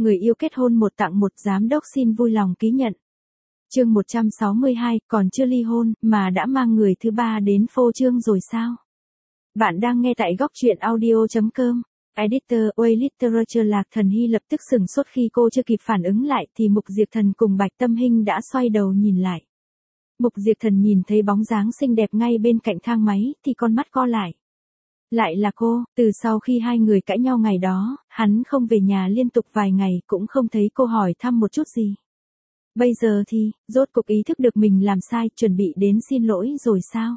người yêu kết hôn một tặng một, giám đốc xin vui lòng ký nhận. Chương 162, còn chưa ly hôn, mà đã mang người thứ ba đến phô trương rồi sao? Bạn đang nghe tại góc truyện audio.com. Editor, Way Literature. Lạc Thần Hy lập tức sửng sốt khi cô chưa kịp phản ứng lại thì Mục Diệp Thần cùng Bạch Tâm Hinh đã xoay đầu nhìn lại. Mục Diệp Thần nhìn thấy bóng dáng xinh đẹp ngay bên cạnh thang máy thì con mắt co lại. Lại là cô, từ sau khi hai người cãi nhau ngày đó, hắn không về nhà liên tục vài ngày cũng không thấy cô hỏi thăm một chút gì. Bây giờ thì, rốt cục ý thức được mình làm sai, chuẩn bị đến xin lỗi rồi sao?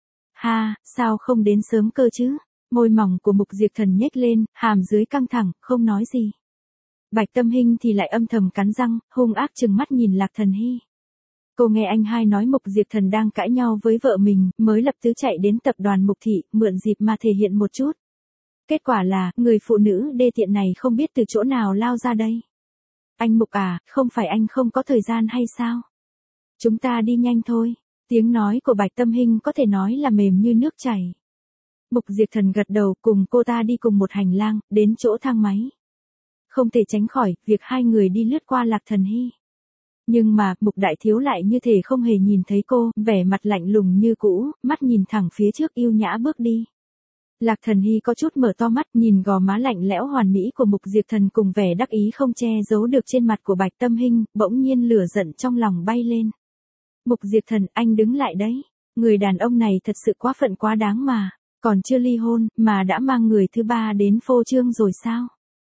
Ha, sao không đến sớm cơ chứ? Môi mỏng của Mục Diệp Thần nhếch lên, hàm dưới căng thẳng, không nói gì. Bạch Tâm Hinh thì lại âm thầm cắn răng, hung ác trừng mắt nhìn Lạc Thần Hy. Cô nghe anh hai nói Mục Diệp Thần đang cãi nhau với vợ mình, mới lập tức chạy đến tập đoàn Mục Thị, mượn dịp mà thể hiện một chút. Kết quả là, người phụ nữ đê tiện này không biết từ chỗ nào lao ra đây. Anh Mục à, không phải anh không có thời gian hay sao? Chúng ta đi nhanh thôi. Tiếng nói của Bạch Tâm Hinh có thể nói là mềm như nước chảy. Mục Diệp Thần gật đầu cùng cô ta đi cùng một hành lang, đến chỗ thang máy. Không thể tránh khỏi, việc hai người đi lướt qua Lạc Thần Hy. Nhưng mà, Mục Đại Thiếu lại như thể không hề nhìn thấy cô, vẻ mặt lạnh lùng như cũ, mắt nhìn thẳng phía trước yêu nhã bước đi. Lạc Thần Hy có chút mở to mắt nhìn gò má lạnh lẽo hoàn mỹ của Mục Diệp Thần cùng vẻ đắc ý không che giấu được trên mặt của Bạch Tâm Hinh, bỗng nhiên lửa giận trong lòng bay lên. Mục Diệp Thần, anh đứng lại đấy. Người đàn ông này thật sự quá phận quá đáng mà. Còn chưa ly hôn, mà đã mang người thứ ba đến phô trương rồi sao?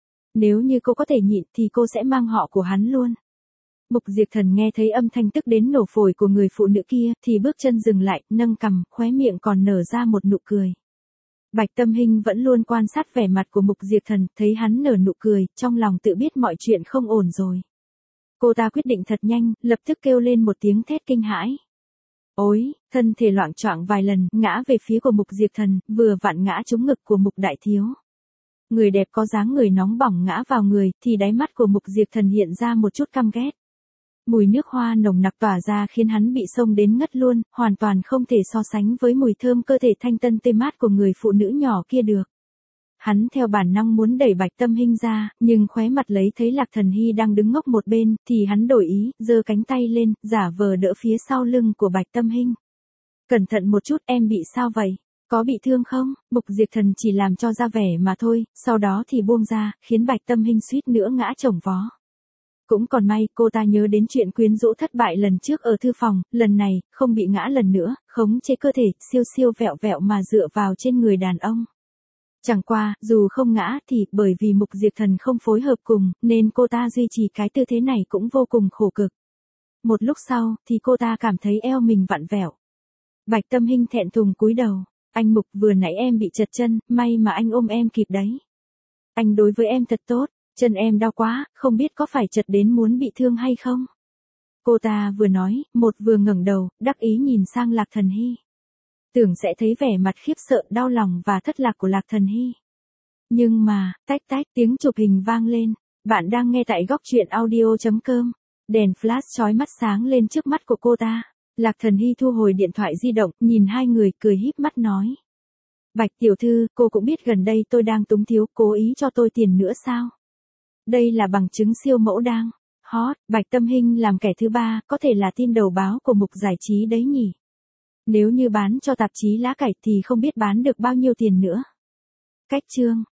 Nếu như cô có thể nhịn thì cô sẽ mang họ của hắn luôn. Mục Diệp Thần nghe thấy âm thanh tức đến nổ phổi của người phụ nữ kia thì bước chân dừng lại, nâng cằm, khóe miệng còn nở ra một nụ cười. Bạch Tâm Hinh vẫn luôn quan sát vẻ mặt của Mục Diệp Thần, thấy hắn nở nụ cười, trong lòng tự biết mọi chuyện không ổn rồi. Cô ta quyết định thật nhanh, lập tức kêu lên một tiếng thét kinh hãi. Ôi, thân thể loạng choạng vài lần, ngã về phía của Mục Diệp Thần, vừa vặn ngã trúng ngực của Mục Đại Thiếu. Người đẹp có dáng người nóng bỏng ngã vào người, thì đáy mắt của Mục Diệp Thần hiện ra một chút căm ghét. Mùi nước hoa nồng nặc tỏa ra khiến hắn bị xông đến ngất luôn, hoàn toàn không thể so sánh với mùi thơm cơ thể thanh tân tươi mát của người phụ nữ nhỏ kia được. Hắn theo bản năng muốn đẩy Bạch Tâm Hinh ra, nhưng khóe mặt lấy thấy Lạc Thần Hy đang đứng ngốc một bên, thì hắn đổi ý, giơ cánh tay lên, giả vờ đỡ phía sau lưng của Bạch Tâm Hinh. Cẩn thận một chút, em bị sao vậy? Có bị thương không? Mục Diệp Thần chỉ làm cho ra vẻ mà thôi, sau đó thì buông ra, khiến Bạch Tâm Hinh suýt nữa ngã chồng vó. Cũng còn may, cô ta nhớ đến chuyện quyến rũ thất bại lần trước ở thư phòng, lần này, không bị ngã lần nữa, khống chế cơ thể, siêu siêu vẹo vẹo mà dựa vào trên người đàn ông. Chẳng qua, dù không ngã thì, bởi vì Mục Diệp Thần không phối hợp cùng, nên cô ta duy trì cái tư thế này cũng vô cùng khổ cực. Một lúc sau, thì cô ta cảm thấy eo mình vặn vẹo. Bạch Tâm Hinh thẹn thùng cúi đầu. Anh Mục, vừa nãy em bị trật chân, may mà anh ôm em kịp đấy. Anh đối với em thật tốt, chân em đau quá, không biết có phải trật đến muốn bị thương hay không? Cô ta vừa nói, một vừa ngẩng đầu, đắc ý nhìn sang Lạc Thần Hy. Tưởng sẽ thấy vẻ mặt khiếp sợ, đau lòng và thất lạc của Lạc Thần Hy. Nhưng mà, tách tách, tiếng chụp hình vang lên. Bạn đang nghe tại góc truyện audio.com. Đèn flash chói mắt sáng lên trước mắt của cô ta. Lạc Thần Hy thu hồi điện thoại di động, nhìn hai người cười híp mắt nói. Bạch tiểu thư, cô cũng biết gần đây tôi đang túng thiếu, cố ý cho tôi tiền nữa sao? Đây là bằng chứng siêu mẫu đang hot. Bạch Tâm Hinh làm kẻ thứ ba, có thể là tin đầu báo của Mục Giải Trí đấy nhỉ? Nếu như bán cho tạp chí lá cải thì không biết bán được bao nhiêu tiền nữa. Cách chương